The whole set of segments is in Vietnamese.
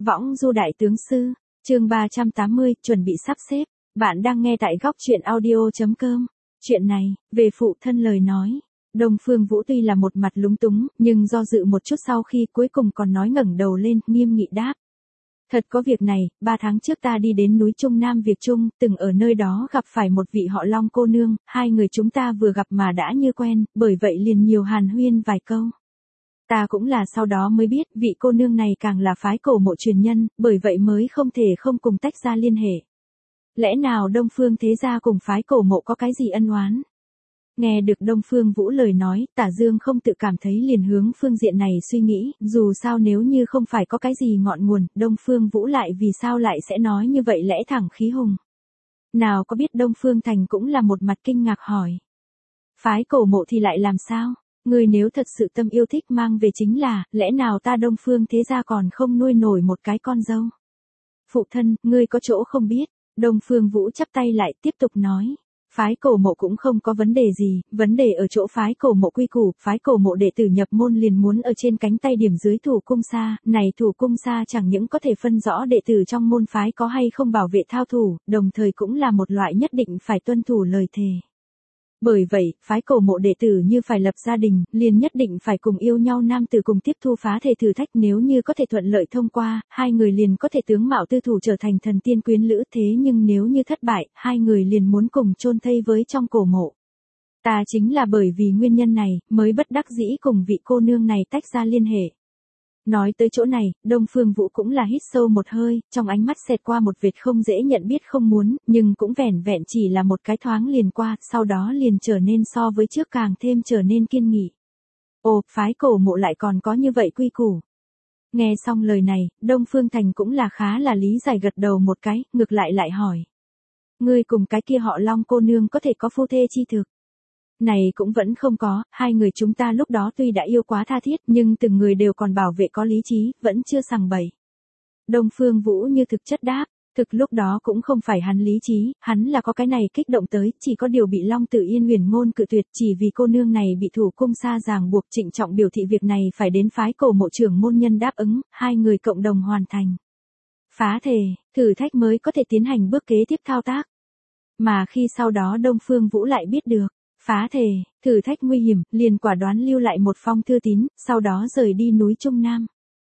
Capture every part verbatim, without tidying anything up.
Võng du đại tướng sư, chương ba trăm tám mươi, chuẩn bị sắp xếp. Bạn đang nghe tại góc truyện audio.com. Chuyện này, về phụ thân lời nói. Đông Phương Vũ tuy là một mặt lúng túng, nhưng do dự một chút sau khi cuối cùng còn nói ngẩng đầu lên, nghiêm nghị đáp. Thật có việc này, ba tháng trước ta đi đến núi Trung Nam Việt Trung, từng ở nơi đó gặp phải một vị họ Long cô nương, hai người chúng ta vừa gặp mà đã như quen, bởi vậy liền nhiều hàn huyên vài câu. Ta cũng là sau đó mới biết, vị cô nương này càng là phái cổ mộ truyền nhân, bởi vậy mới không thể không cùng tách ra liên hệ. Lẽ nào Đông Phương thế gia cùng phái cổ mộ có cái gì ân oán? Nghe được Đông Phương Vũ lời nói, Tả Dương không tự cảm thấy liền hướng phương diện này suy nghĩ, dù sao nếu như không phải có cái gì ngọn nguồn, Đông Phương Vũ lại vì sao lại sẽ nói như vậy lẽ thẳng khí hùng. Nào có biết Đông Phương Thành cũng là một mặt kinh ngạc hỏi. Phái cổ mộ thì lại làm sao? Người nếu thật sự tâm yêu thích mang về chính là, lẽ nào ta Đông Phương thế gia còn không nuôi nổi một cái con dâu? Phụ thân, ngươi có chỗ không biết, Đông Phương Vũ chắp tay lại tiếp tục nói. Phái cổ mộ cũng không có vấn đề gì, vấn đề ở chỗ phái cổ mộ quy củ, phái cổ mộ đệ tử nhập môn liền muốn ở trên cánh tay điểm dưới thủ cung sa, này thủ cung sa chẳng những có thể phân rõ đệ tử trong môn phái có hay không bảo vệ thao thủ, đồng thời cũng là một loại nhất định phải tuân thủ lời thề. Bởi vậy, phái cổ mộ đệ tử như phải lập gia đình, liền nhất định phải cùng yêu nhau nam tử cùng tiếp thu phá thể thử thách, nếu như có thể thuận lợi thông qua, hai người liền có thể tướng mạo tư thủ trở thành thần tiên quyến lữ, thế nhưng nếu như thất bại, hai người liền muốn cùng chôn thây với trong cổ mộ. Ta chính là bởi vì nguyên nhân này, mới bất đắc dĩ cùng vị cô nương này tách ra liên hệ. Nói tới chỗ này, Đông Phương Vũ cũng là hít sâu một hơi, trong ánh mắt xẹt qua một vệt không dễ nhận biết không muốn, nhưng cũng vẻn vẹn chỉ là một cái thoáng liền qua, sau đó liền trở nên so với trước càng thêm trở nên kiên nghị. Ồ, phái cổ mộ lại còn có như vậy quy củ. Nghe xong lời này, Đông Phương Thành cũng là khá là lý giải gật đầu một cái, ngược lại lại hỏi. Ngươi cùng cái kia họ Long cô nương có thể có phu thê chi thực? Này cũng vẫn không có, hai người chúng ta lúc đó tuy đã yêu quá tha thiết nhưng từng người đều còn bảo vệ có lý trí, vẫn chưa sằng bậy. Đông Phương Vũ như thực chất đáp, thực lúc đó cũng không phải hắn lý trí, hắn là có cái này kích động tới, chỉ có điều bị Long Tử Yên huyền ngôn cự tuyệt, chỉ vì cô nương này bị thủ cung sa ràng buộc, trịnh trọng biểu thị việc này phải đến phái cổ mộ trưởng môn nhân đáp ứng, hai người cộng đồng hoàn thành. Phá thể, thử thách mới có thể tiến hành bước kế tiếp thao tác. Mà khi sau đó Đông Phương Vũ lại biết được. Phá thể, thử thách nguy hiểm, liền quả đoán lưu lại một phong thư tín, sau đó rời đi núi Trung Nam.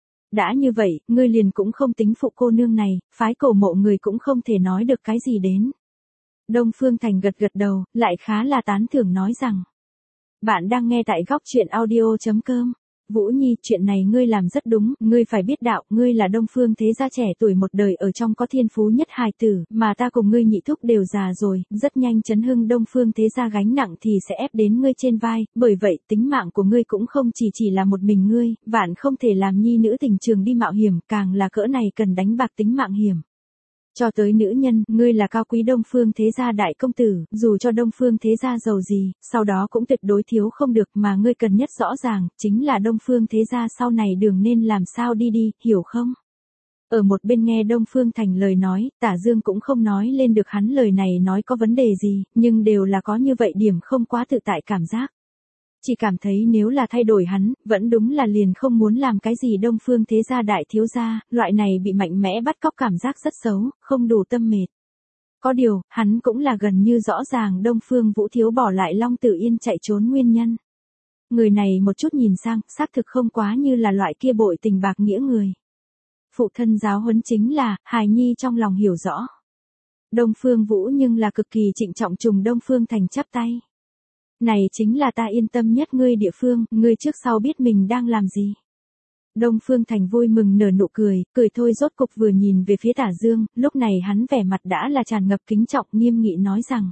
Đã như vậy, ngươi liền cũng không tính phụ cô nương này, phái cổ mộ người cũng không thể nói được cái gì đến. Đông Phương Thành gật gật đầu, lại khá là tán thưởng nói rằng. Bạn đang nghe tại góc truyện audio.com. Vũ Nhi, chuyện này ngươi làm rất đúng, ngươi phải biết đạo, ngươi là Đông Phương thế gia trẻ tuổi một đời ở trong có thiên phú nhất hài tử, mà ta cùng ngươi nhị thúc đều già rồi, rất nhanh chấn hưng Đông Phương thế gia gánh nặng thì sẽ ép đến ngươi trên vai, bởi vậy tính mạng của ngươi cũng không chỉ chỉ là một mình ngươi, vạn không thể làm nhi nữ tình trường đi mạo hiểm, càng là cỡ này cần đánh bạc tính mạng hiểm. Cho tới nữ nhân, ngươi là cao quý Đông Phương thế gia đại công tử, dù cho Đông Phương thế gia giàu gì, sau đó cũng tuyệt đối thiếu không được, mà ngươi cần nhất rõ ràng, chính là Đông Phương thế gia sau này đường nên làm sao đi đi, hiểu không? Ở một bên nghe Đông Phương Thành lời nói, Tả Dương cũng không nói lên được hắn lời này nói có vấn đề gì, nhưng đều là có như vậy điểm không quá tự tại cảm giác. Chỉ cảm thấy nếu là thay đổi hắn, vẫn đúng là liền không muốn làm cái gì Đông Phương thế gia đại thiếu gia, loại này bị mạnh mẽ bắt cóc cảm giác rất xấu, không đủ tâm mệt. Có điều, hắn cũng là gần như rõ ràng Đông Phương Vũ thiếu bỏ lại Long Tử Yên chạy trốn nguyên nhân. Người này một chút nhìn sang, xác thực không quá như là loại kia bội tình bạc nghĩa người. Phụ thân giáo huấn chính là, hài nhi trong lòng hiểu rõ. Đông Phương Vũ nhưng là cực kỳ trịnh trọng trùng Đông Phương Thành chắp tay. Này chính là ta yên tâm nhất ngươi địa phương, ngươi trước sau biết mình đang làm gì. Đông Phương Thành vui mừng nở nụ cười, cười thôi rốt cục vừa nhìn về phía Tả Dương, lúc này hắn vẻ mặt đã là tràn ngập kính trọng nghiêm nghị nói rằng.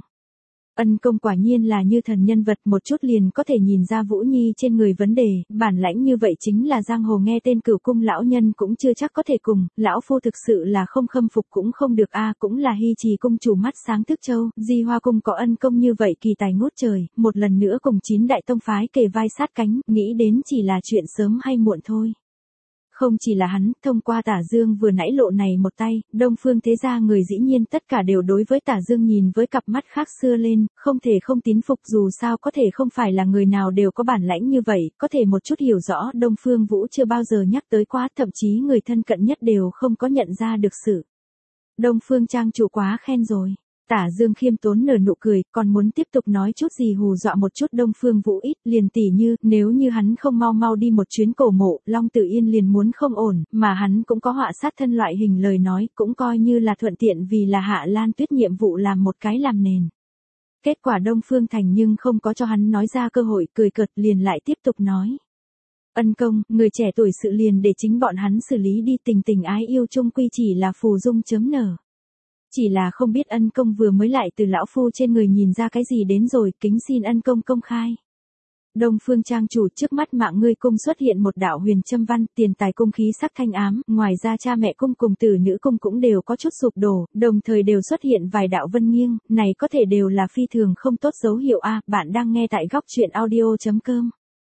Ân công quả nhiên là như thần nhân vật, một chút liền có thể nhìn ra Vũ Nhi trên người vấn đề, bản lãnh như vậy chính là giang hồ nghe tên Cửu cung lão nhân cũng chưa chắc có thể cùng, lão phu thực sự là không khâm phục cũng không được a, cũng là Hy Trì cung chủ mắt sáng thức châu, Di Hoa cung có ân công như vậy kỳ tài ngút trời, một lần nữa cùng chín đại tông phái kề vai sát cánh, nghĩ đến chỉ là chuyện sớm hay muộn thôi. Không chỉ là hắn, thông qua Tả Dương vừa nãy lộ này một tay, Đông Phương thế gia người dĩ nhiên tất cả đều đối với Tả Dương nhìn với cặp mắt khác xưa lên, không thể không tín phục, dù sao có thể không phải là người nào đều có bản lãnh như vậy, có thể một chút hiểu rõ Đông Phương Vũ chưa bao giờ nhắc tới quá, thậm chí người thân cận nhất đều không có nhận ra được sự. Đông Phương trang chủ quá khen rồi. Tả Dương khiêm tốn nở nụ cười, còn muốn tiếp tục nói chút gì hù dọa một chút Đông Phương Vũ ít, liền tỉ như, nếu như hắn không mau mau đi một chuyến cổ mộ, Long Tử Yên liền muốn không ổn, mà hắn cũng có họa sát thân loại hình lời nói, cũng coi như là thuận tiện vì là Hạ Lan Tuyết nhiệm vụ làm một cái làm nền. Kết quả Đông Phương Thành nhưng không có cho hắn nói ra cơ hội, cười cợt liền lại tiếp tục nói. Ân công, người trẻ tuổi sự liền để chính bọn hắn xử lý đi, tình tình ái yêu chung quy chỉ là phù dung chớm nở. Chỉ là không biết ân công vừa mới lại từ lão phu trên người nhìn ra cái gì đến rồi, kính xin ân công công khai. Đông Phương trang chủ, trước mắt mạng ngươi cung xuất hiện một đạo huyền châm văn, tiền tài cung khí sắc thanh ám, ngoài ra cha mẹ cung cùng tử nữ cung cũng đều có chút sụp đổ, đồng thời đều xuất hiện vài đạo vân nghiêng, này có thể đều là phi thường không tốt dấu hiệu a. Bạn đang nghe tại góc truyện audio chấm com.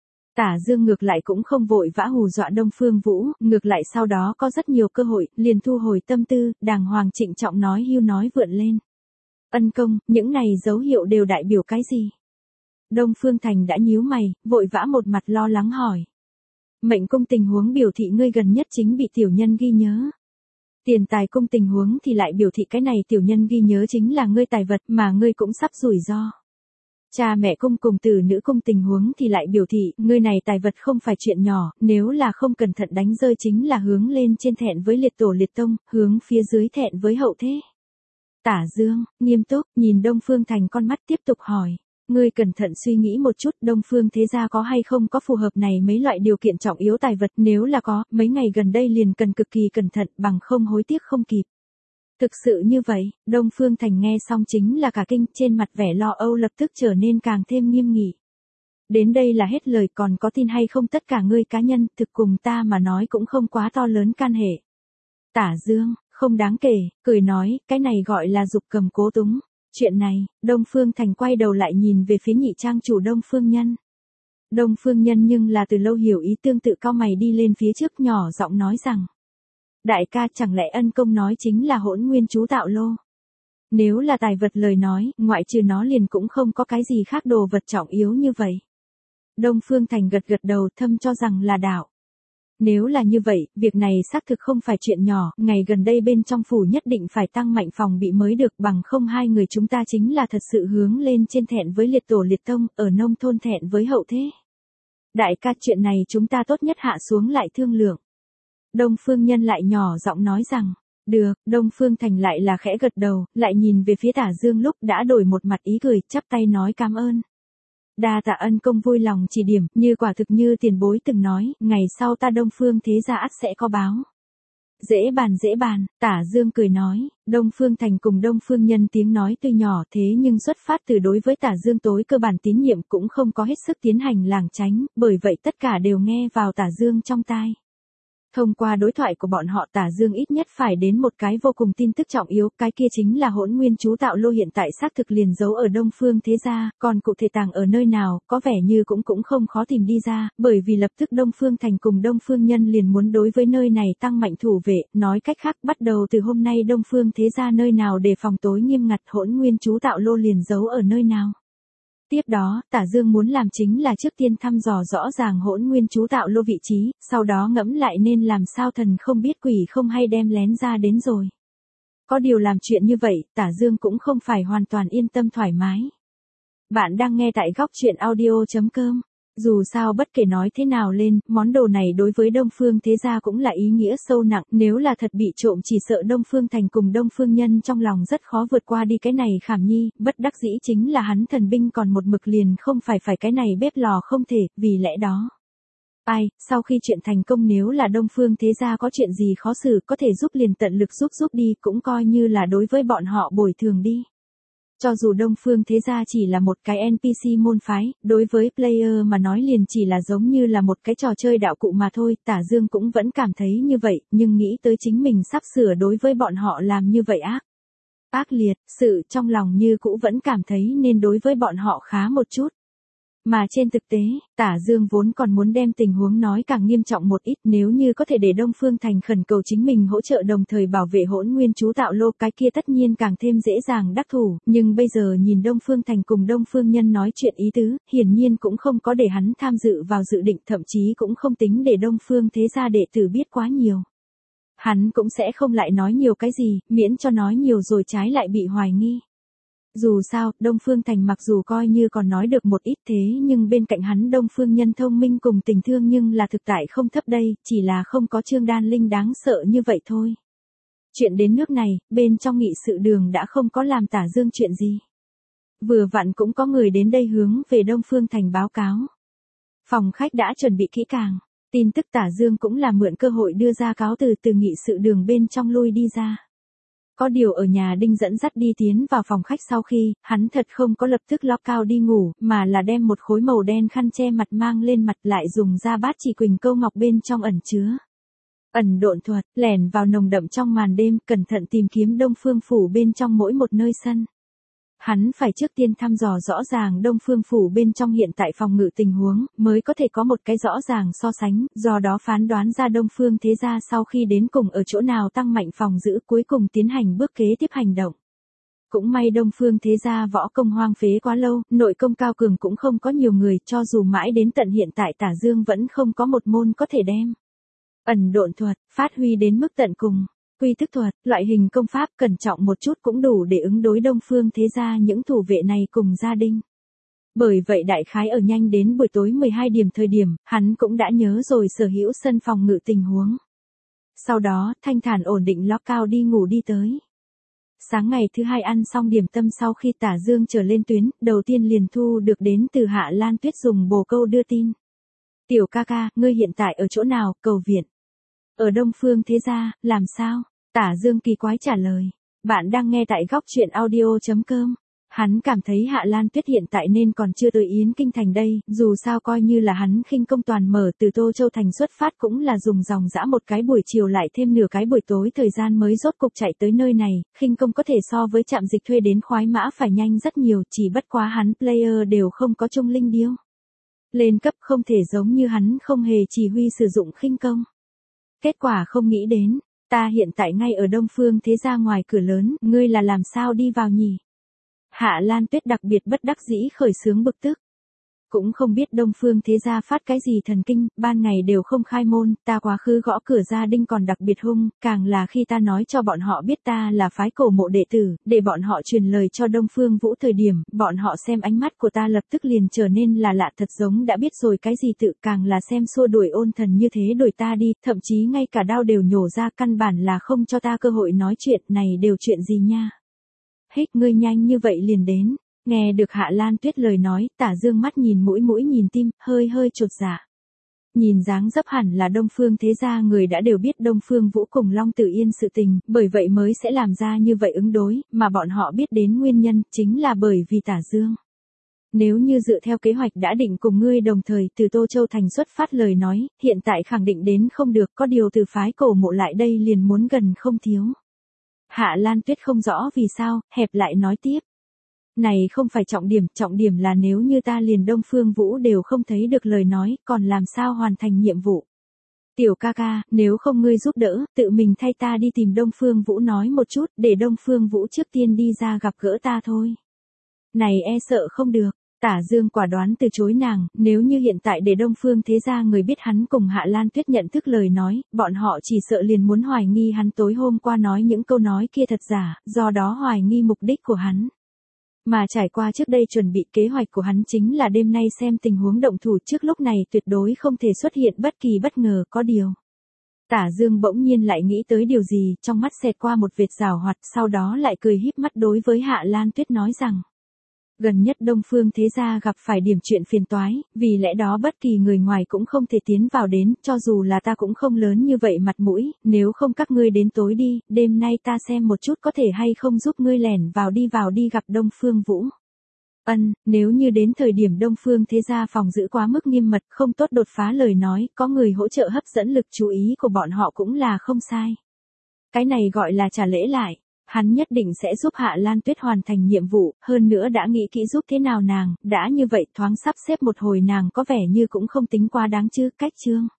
Tả Dương ngược lại cũng không vội vã hù dọa Đông Phương Vũ, ngược lại sau đó có rất nhiều cơ hội, liền thu hồi tâm tư, đàng hoàng trịnh trọng nói hưu nói vượn lên. Ân công, những này dấu hiệu đều đại biểu cái gì? Đông Phương Thành đã nhíu mày, vội vã một mặt lo lắng hỏi. Mệnh cung tình huống biểu thị ngươi gần nhất chính bị tiểu nhân ghi nhớ. Tiền tài cung tình huống thì lại biểu thị cái này tiểu nhân ghi nhớ chính là ngươi tài vật mà ngươi cũng sắp rủi ro. Cha mẹ cung cùng tử nữ cung tình huống thì lại biểu thị, ngươi này tài vật không phải chuyện nhỏ, nếu là không cẩn thận đánh rơi chính là hướng lên trên thẹn với liệt tổ liệt tông, hướng phía dưới thẹn với hậu thế. Tả Dương, nghiêm túc, nhìn Đông Phương Thành con mắt tiếp tục hỏi, ngươi cẩn thận suy nghĩ một chút, Đông Phương thế gia có hay không có phù hợp này mấy loại điều kiện trọng yếu tài vật, nếu là có, mấy ngày gần đây liền cần cực kỳ cẩn thận, bằng không hối tiếc không kịp. Thực sự như vậy, Đông Phương Thành nghe xong chính là cả kinh, trên mặt vẻ lo âu lập tức trở nên càng thêm nghiêm nghị. Đến đây là hết lời, còn có tin hay không tất cả ngươi cá nhân, thực cùng ta mà nói cũng không quá to lớn can hệ. Tả Dương, không đáng kể, cười nói, cái này gọi là dục cầm cố túng. Chuyện này, Đông Phương Thành quay đầu lại nhìn về phía nhị trang chủ Đông Phương Nhân. Đông Phương Nhân nhưng là từ lâu hiểu ý, tương tự cau mày đi lên phía trước nhỏ giọng nói rằng. Đại ca, chẳng lẽ ân công nói chính là hỗn nguyên chú tạo lô? Nếu là tài vật lời nói, ngoại trừ nó liền cũng không có cái gì khác đồ vật trọng yếu như vậy. Đông Phương Thành gật gật đầu, thâm cho rằng là đạo. Nếu là như vậy, việc này xác thực không phải chuyện nhỏ, ngày gần đây bên trong phủ nhất định phải tăng mạnh phòng bị mới được, bằng không hai người chúng ta chính là thật sự hướng lên trên thẹn với liệt tổ liệt tông, ở nông thôn thẹn với hậu thế. Đại ca, chuyện này chúng ta tốt nhất hạ xuống lại thương lượng. Đông Phương Nhân lại nhỏ giọng nói rằng, được, Đông Phương Thành lại là khẽ gật đầu, lại nhìn về phía Tả Dương lúc đã đổi một mặt ý cười, chắp tay nói cảm ơn. Đa tạ ân công vui lòng chỉ điểm, như quả thực như tiền bối từng nói, ngày sau ta Đông Phương thế gia ắt sẽ có báo. Dễ bàn dễ bàn, Tả Dương cười nói, Đông Phương Thành cùng Đông Phương Nhân tiếng nói tuy nhỏ thế nhưng xuất phát từ đối với Tả Dương tối cơ bản tín nhiệm cũng không có hết sức tiến hành lảng tránh, bởi vậy tất cả đều nghe vào Tả Dương trong tai. Thông qua đối thoại của bọn họ, Tả Dương ít nhất phải đến một cái vô cùng tin tức trọng yếu, cái kia chính là hỗn nguyên chú tạo lô hiện tại xác thực liền giấu ở Đông Phương thế gia, còn cụ thể tàng ở nơi nào, có vẻ như cũng cũng không khó tìm đi ra, bởi vì lập tức Đông Phương Thành cùng Đông Phương Nhân liền muốn đối với nơi này tăng mạnh thủ vệ, nói cách khác bắt đầu từ hôm nay Đông Phương thế gia nơi nào để phòng tối nghiêm ngặt, hỗn nguyên chú tạo lô liền giấu ở nơi nào. Tiếp đó, Tả Dương muốn làm chính là trước tiên thăm dò rõ ràng hỗn nguyên chú tạo lô vị trí, sau đó ngẫm lại nên làm sao thần không biết quỷ không hay đem lén ra đến rồi. Có điều làm chuyện như vậy, Tả Dương cũng không phải hoàn toàn yên tâm thoải mái. Bạn đang nghe tại góc truyện audio chấm com. Dù sao bất kể nói thế nào lên, món đồ này đối với Đông Phương thế gia cũng là ý nghĩa sâu nặng, nếu là thật bị trộm chỉ sợ Đông Phương Thành cùng Đông Phương Nhân trong lòng rất khó vượt qua đi cái này khảm nhi, bất đắc dĩ chính là hắn thần binh còn một mực liền không phải phải cái này bếp lò không thể, vì lẽ đó. Ai, sau khi chuyện thành công nếu là Đông Phương thế gia có chuyện gì khó xử có thể giúp liền tận lực giúp giúp đi, cũng coi như là đối với bọn họ bồi thường đi. Cho dù Đông Phương thế gia chỉ là một cái en pê xê môn phái, đối với player mà nói liền chỉ là giống như là một cái trò chơi đạo cụ mà thôi, Tả Dương cũng vẫn cảm thấy như vậy, nhưng nghĩ tới chính mình sắp sửa đối với bọn họ làm như vậy ác. Ác liệt, sự trong lòng như cũ vẫn cảm thấy nên đối với bọn họ khá một chút. Mà trên thực tế, Tả Dương vốn còn muốn đem tình huống nói càng nghiêm trọng một ít, nếu như có thể để Đông Phương Thành khẩn cầu chính mình hỗ trợ đồng thời bảo vệ Hỗn Nguyên chú tạo lô, cái kia tất nhiên càng thêm dễ dàng đắc thủ, nhưng bây giờ nhìn Đông Phương Thành cùng Đông Phương Nhân nói chuyện ý tứ, hiển nhiên cũng không có để hắn tham dự vào dự định, thậm chí cũng không tính để Đông Phương thế gia đệ tử biết quá nhiều. Hắn cũng sẽ không lại nói nhiều cái gì, miễn cho nói nhiều rồi trái lại bị hoài nghi. Dù sao, Đông Phương Thành mặc dù coi như còn nói được một ít thế nhưng bên cạnh hắn Đông Phương Nhân thông minh cùng tình thương nhưng là thực tại không thấp đây, chỉ là không có Trương Đan Linh đáng sợ như vậy thôi. Chuyện đến nước này, bên trong nghị sự đường đã không có làm Tả Dương chuyện gì. Vừa vặn cũng có người đến đây hướng về Đông Phương Thành báo cáo. Phòng khách đã chuẩn bị kỹ càng, tin tức Tả Dương cũng là mượn cơ hội đưa ra cáo từ từ nghị sự đường bên trong lui đi ra. Có điều ở nhà Đinh dẫn dắt đi tiến vào phòng khách sau khi, hắn thật không có lập tức lót cao đi ngủ, mà là đem một khối màu đen khăn che mặt mang lên mặt lại dùng ra bát chỉ quỳnh câu ngọc bên trong ẩn chứa. Ẩn độn thuật, lẻn vào nồng đậm trong màn đêm, cẩn thận tìm kiếm Đông Phương Phủ bên trong mỗi một nơi sân. Hắn phải trước tiên thăm dò rõ ràng Đông Phương Phủ bên trong hiện tại phòng ngự tình huống, mới có thể có một cái rõ ràng so sánh, do đó phán đoán ra Đông Phương thế gia sau khi đến cùng ở chỗ nào tăng mạnh phòng giữ, cuối cùng tiến hành bước kế tiếp hành động. Cũng may Đông Phương thế gia võ công hoang phế quá lâu, nội công cao cường cũng không có nhiều người, cho dù mãi đến tận hiện tại Tả Dương vẫn không có một môn có thể đem ẩn độn thuật phát huy đến mức tận cùng. Quy thức thuật, loại hình công pháp cẩn trọng một chút cũng đủ để ứng đối Đông Phương thế gia những thủ vệ này cùng gia đình. Bởi vậy đại khái ở nhanh đến buổi tối mười hai điểm thời điểm, hắn cũng đã nhớ rồi sở hữu sân phòng ngự tình huống. Sau đó, thanh thản ổn định lót cao đi ngủ đi tới. Sáng ngày thứ hai ăn xong điểm tâm sau khi Tả Dương trở lên tuyến, đầu tiên liền thu được đến từ Hạ Lan Tuyết dùng bồ câu đưa tin. Tiểu ca ca, ngươi hiện tại ở chỗ nào, cầu viện? Ở Đông Phương thế gia, làm sao? Tả Dương kỳ quái trả lời. Bạn đang nghe tại góc truyện audio chấm com. Hắn cảm thấy Hạ Lan Tuyết hiện tại nên còn chưa tới Yến Kinh Thành đây, dù sao coi như là hắn khinh công toàn mở từ Tô Châu Thành xuất phát cũng là dùng dòng dã một cái buổi chiều lại thêm nửa cái buổi tối thời gian mới rốt cục chạy tới nơi này, khinh công có thể so với trạm dịch thuê đến khoái mã phải nhanh rất nhiều, chỉ bất quá hắn player đều không có trung linh điêu. Lên cấp không thể giống như hắn không hề chỉ huy sử dụng khinh công. Kết quả không nghĩ đến, ta hiện tại ngay ở Đông Phương thế gia ngoài cửa lớn, ngươi là làm sao đi vào nhỉ? Hạ Lan Tuyết đặc biệt bất đắc dĩ khởi sướng bực tức. Cũng không biết Đông Phương thế gia phát cái gì thần kinh, ban ngày đều không khai môn, ta quá khứ gõ cửa gia đình còn đặc biệt hung, càng là khi ta nói cho bọn họ biết ta là phái cổ mộ đệ tử, để bọn họ truyền lời cho Đông Phương Vũ thời điểm, bọn họ xem ánh mắt của ta lập tức liền trở nên là lạ, thật giống đã biết rồi cái gì tự, càng là xem xua đuổi Ôn Thần như thế đuổi ta đi, thậm chí ngay cả đao đều nhổ ra, căn bản là không cho ta cơ hội nói chuyện, này đều chuyện gì nha? Hít, ngươi nhanh như vậy liền đến. Nghe được Hạ Lan Tuyết lời nói, Tả Dương mắt nhìn mũi mũi nhìn tim, hơi hơi chột dạ. Nhìn dáng dấp hẳn là Đông Phương thế gia người đã đều biết Đông Phương Vũ cùng Long Tử Yên sự tình, bởi vậy mới sẽ làm ra như vậy ứng đối, mà bọn họ biết đến nguyên nhân, chính là bởi vì Tả Dương. Nếu như dựa theo kế hoạch đã định cùng ngươi đồng thời từ Tô Châu Thành xuất phát lời nói, hiện tại khẳng định đến không được, có điều từ phái cổ mộ lại đây liền muốn gần không thiếu. Hạ Lan Tuyết không rõ vì sao, hẹp lại nói tiếp. Này không phải trọng điểm, trọng điểm là nếu như ta liền Đông Phương Vũ đều không thấy được lời nói, còn làm sao hoàn thành nhiệm vụ. Tiểu ca ca, nếu không ngươi giúp đỡ, tự mình thay ta đi tìm Đông Phương Vũ nói một chút, để Đông Phương Vũ trước tiên đi ra gặp gỡ ta thôi. Này e sợ không được. Tả Dương quả đoán từ chối nàng, nếu như hiện tại để Đông Phương thế gia người biết hắn cùng Hạ Lan Tuyết nhận thức lời nói, bọn họ chỉ sợ liền muốn hoài nghi hắn tối hôm qua nói những câu nói kia thật giả, do đó hoài nghi mục đích của hắn. Mà trải qua trước đây chuẩn bị kế hoạch của hắn chính là đêm nay xem tình huống động thủ, trước lúc này tuyệt đối không thể xuất hiện bất kỳ bất ngờ, có điều. Tả Dương bỗng nhiên lại nghĩ tới điều gì, trong mắt xẹt qua một vệt giảo hoạt, sau đó lại cười híp mắt đối với Hạ Lan Tuyết nói rằng. Gần nhất Đông Phương thế gia gặp phải điểm chuyện phiền toái, vì lẽ đó bất kỳ người ngoài cũng không thể tiến vào đến, cho dù là ta cũng không lớn như vậy mặt mũi, nếu không các ngươi đến tối đi, đêm nay ta xem một chút có thể hay không giúp ngươi lẻn vào đi vào đi gặp Đông Phương Vũ. Ân, nếu như đến thời điểm Đông Phương thế gia phòng giữ quá mức nghiêm mật, không tốt đột phá lời nói, có người hỗ trợ hấp dẫn lực chú ý của bọn họ cũng là không sai. Cái này gọi là trả lễ lại. Hắn nhất định sẽ giúp Hạ Lan Tuyết hoàn thành nhiệm vụ, hơn nữa đã nghĩ kỹ giúp thế nào nàng, đã như vậy thoáng sắp xếp một hồi nàng có vẻ như cũng không tính quá đáng chứ, cách Trương